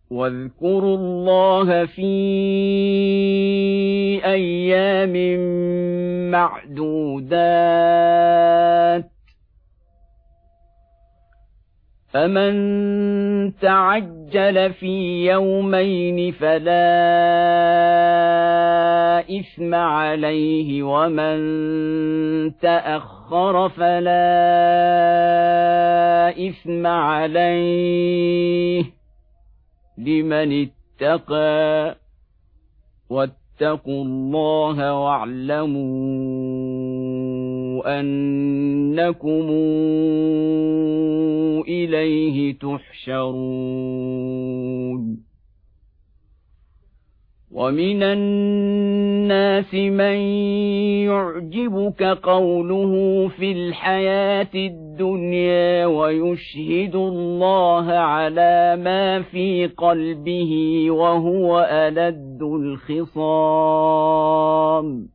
واذكروا الله في أيام معدودات فمن تعجل في يومين فلا إثم عليه ومن تأخر فلا إثم عليه لمن اتقى واتقوا الله واعلموا أنكم إليه تحشرون ومن الناس من يعجبك قوله في الحياة الدنيا ويشهد الله على ما في قلبه وهو ألد الخصام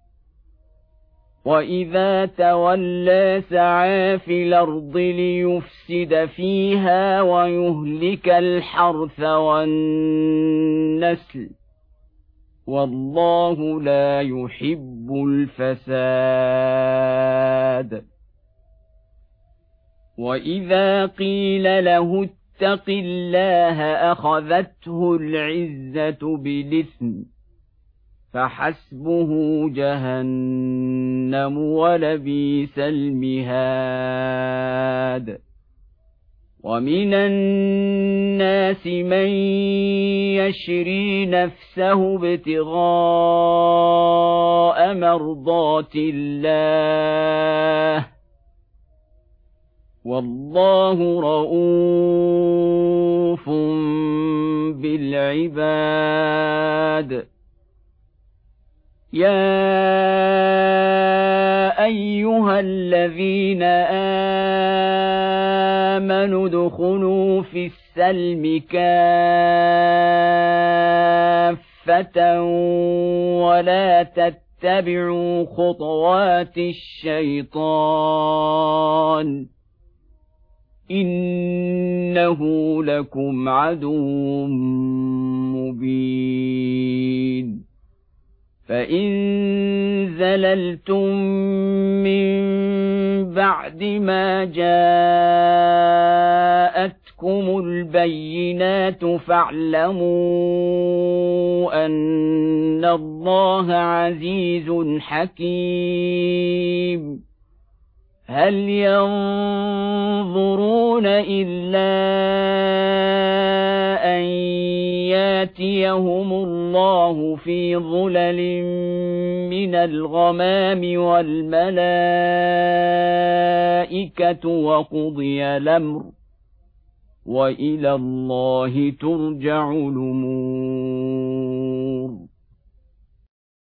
وإذا تولى سعى في الأرض ليفسد فيها ويهلك الحرث والنسل والله لا يحب الفساد وإذا قيل له اتق الله أخذته العزة بالإثم فحسبه جهنم ولبئس المهاد ومن الناس من يشري نفسه ابتغاء مرضات الله والله رءوف بالعباد يا أيها الذين آمنوا ادخلوا في السلم كافة ولا تتبعوا خطوات الشيطان إنه لكم عدو مبين فإن زللتم من بعد ما جاءتكم البينات فاعلموا أن الله عزيز حكيم هل ينظرون إلا أن ياتيهم الله في ظلل من الغمام والملائكة وقضي الأمر وإلى الله ترجع الأمور